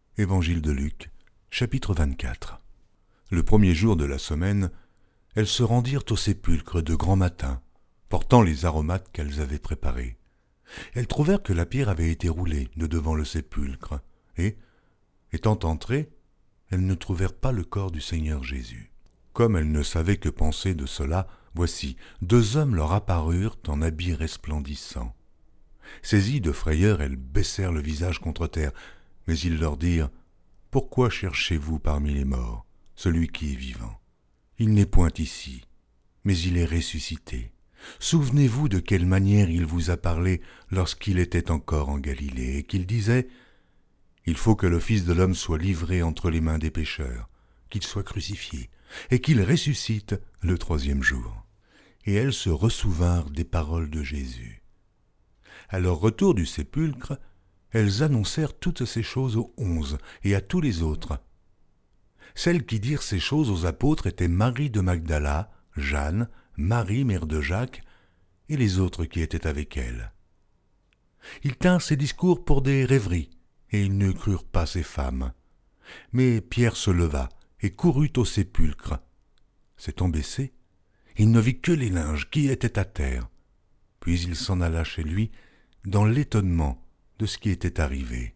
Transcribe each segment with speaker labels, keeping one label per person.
Speaker 1: Évangile de Luc, chapitre 24. Le premier jour de la semaine, elles se rendirent au sépulcre de grand matin, portant les aromates qu'elles avaient préparés. Elles trouvèrent que la pierre avait été roulée de devant le sépulcre, et, étant entrées, elles ne trouvèrent pas le corps du Seigneur Jésus. Comme elles ne savaient que penser de cela, voici, deux hommes leur apparurent en habits resplendissants. Saisies de frayeur, elles baissèrent le visage contre terre, mais ils leur dirent « Pourquoi cherchez-vous parmi les morts celui qui est vivant? Il n'est point ici, mais il est ressuscité. Souvenez-vous de quelle manière il vous a parlé lorsqu'il était encore en Galilée, et qu'il disait « Il faut que le Fils de l'homme soit livré entre les mains des pécheurs, qu'il soit crucifié, et qu'il ressuscite le troisième jour. » Et elles se ressouvinrent des paroles de Jésus. À leur retour du sépulcre, elles annoncèrent toutes ces choses aux 11 et à tous les autres. Celles qui dirent ces choses aux apôtres étaient Marie de Magdala, Jeanne, Marie, mère de Jacques, et les autres qui étaient avec elle. Ils tinrent ces discours pour des rêveries, et ils ne crurent pas ces femmes. Mais Pierre se leva et courut au sépulcre. S'étant baissé, il ne vit que les linges qui étaient à terre. Puis il s'en alla chez lui dans l'étonnement de ce qui était arrivé.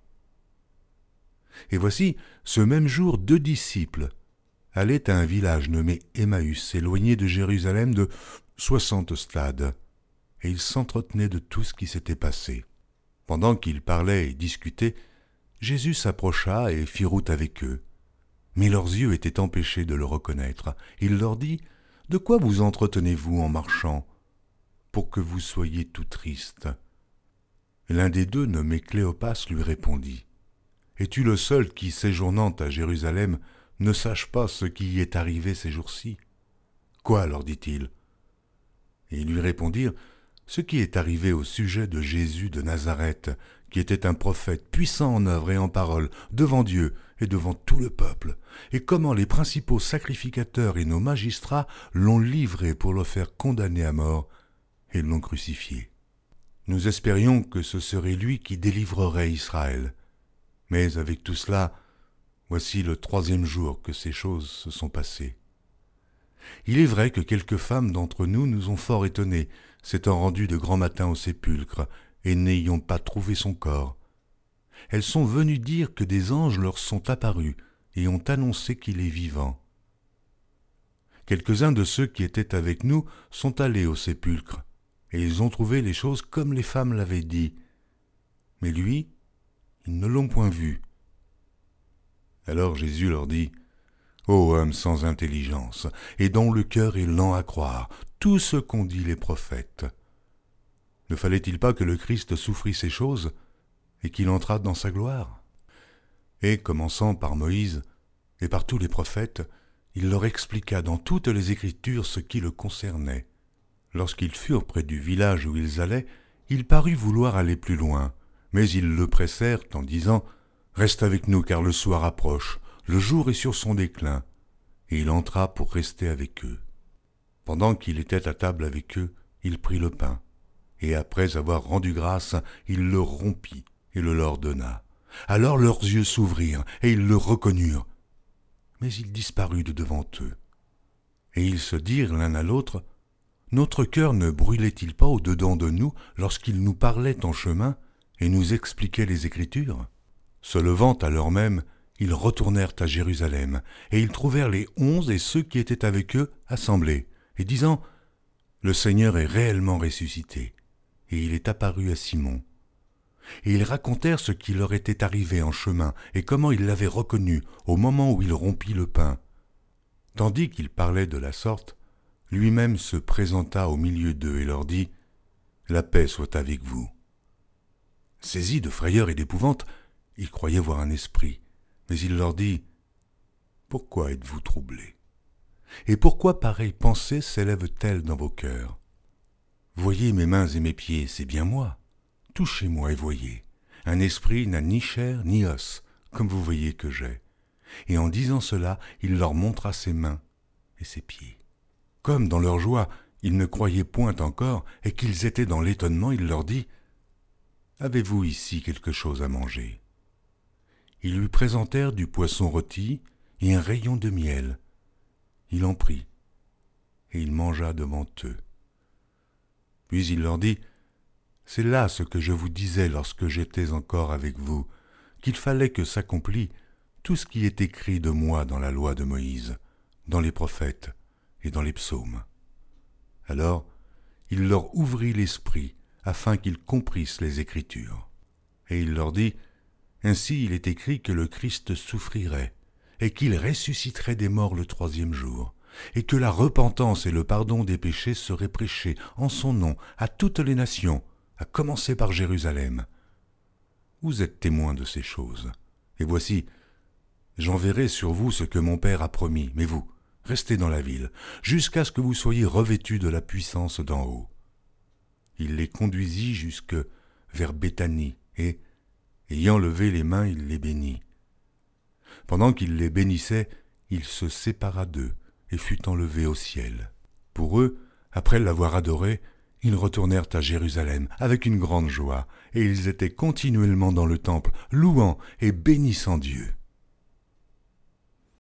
Speaker 1: Et voici, ce même jour, 2 disciples allaient à un village nommé Emmaüs, éloigné de Jérusalem de 60 stades, et ils s'entretenaient de tout ce qui s'était passé. Pendant qu'ils parlaient et discutaient, Jésus s'approcha et fit route avec eux. Mais leurs yeux étaient empêchés de le reconnaître. Il leur dit « De quoi vous entretenez-vous en marchant, pour que vous soyez tout tristes ?» L'un des deux, nommé Cléopas, lui répondit « Es-tu le seul qui, séjournant à Jérusalem, ne sache pas ce qui y est arrivé ces jours-ci ?»« Quoi ?» leur dit-il. Et ils lui répondirent « Ce qui est arrivé au sujet de Jésus de Nazareth, qui était un prophète puissant en œuvre et en parole, devant Dieu et devant tout le peuple, et comment les principaux sacrificateurs et nos magistrats l'ont livré pour le faire condamner à mort et l'ont crucifié. Nous espérions que ce serait lui qui délivrerait Israël. Mais avec tout cela, voici le 3e jour que ces choses se sont passées. Il est vrai que quelques femmes d'entre nous nous ont fort étonnés, s'étant rendues de grand matin au sépulcre, et n'ayant pas trouvé son corps. Elles sont venues dire que des anges leur sont apparus et ont annoncé qu'il est vivant. Quelques-uns de ceux qui étaient avec nous sont allés au sépulcre, et ils ont trouvé les choses comme les femmes l'avaient dit. Mais lui, ils ne l'ont point vu. Alors Jésus leur dit « Ô homme sans intelligence, et dont le cœur est lent à croire tout ce qu'ont dit les prophètes. Ne fallait-il pas que le Christ souffrit ces choses, et qu'il entrât dans sa gloire ?» Et commençant par Moïse et par tous les prophètes, il leur expliqua dans toutes les Écritures ce qui le concernait. Lorsqu'ils furent près du village où ils allaient, il parut vouloir aller plus loin, mais ils le pressèrent en disant « Reste avec nous, car le soir approche, le jour est sur son déclin. » Et il entra pour rester avec eux. Pendant qu'il était à table avec eux, il prit le pain, et après avoir rendu grâce, il le rompit et le leur donna. Alors leurs yeux s'ouvrirent, et ils le reconnurent. Mais il disparut de devant eux. Et ils se dirent l'un à l'autre « Notre cœur ne brûlait-il pas au-dedans de nous lorsqu'il nous parlait en chemin et nous expliquait les Écritures ?» Se levant à l'heure même, ils retournèrent à Jérusalem, et ils trouvèrent les 11 et ceux qui étaient avec eux assemblés, et disant « Le Seigneur est réellement ressuscité, et il est apparu à Simon. » Et ils racontèrent ce qui leur était arrivé en chemin, et comment ils l'avaient reconnu au moment où il rompit le pain. Tandis qu'ils parlaient de la sorte, lui-même se présenta au milieu d'eux et leur dit « La paix soit avec vous. » Saisis de frayeur et d'épouvante, ils croyaient voir un esprit, mais il leur dit « Pourquoi êtes-vous troublés? Et pourquoi pareille pensée s'élève-t-elle dans vos cœurs? Voyez mes mains et mes pieds, c'est bien moi. Touchez-moi et voyez. Un esprit n'a ni chair ni os, comme vous voyez que j'ai. » Et en disant cela, il leur montra ses mains et ses pieds. Comme dans leur joie, ils ne croyaient point encore, et qu'ils étaient dans l'étonnement, il leur dit « Avez-vous ici quelque chose à manger ?» Ils lui présentèrent du poisson rôti et un rayon de miel. Il en prit, et il mangea devant eux. Puis il leur dit, « C'est là ce que je vous disais lorsque j'étais encore avec vous, qu'il fallait que s'accomplît tout ce qui est écrit de moi dans la loi de Moïse, dans les prophètes et dans les psaumes. » Alors, il leur ouvrit l'esprit, afin qu'ils comprissent les Écritures. Et il leur dit, « Ainsi il est écrit que le Christ souffrirait, et qu'il ressusciterait des morts le troisième jour, et que la repentance et le pardon des péchés seraient prêchés en son nom à toutes les nations, à commencer par Jérusalem. Vous êtes témoins de ces choses. Et voici, j'enverrai sur vous ce que mon Père a promis, mais vous, restez dans la ville, jusqu'à ce que vous soyez revêtus de la puissance d'en haut. » Il les conduisit jusque vers Béthanie, et, ayant levé les mains, il les bénit. Pendant qu'il les bénissait, il se sépara d'eux et fut enlevé au ciel. Pour eux, après l'avoir adoré, ils retournèrent à Jérusalem avec une grande joie, et ils étaient continuellement dans le temple, louant et bénissant Dieu.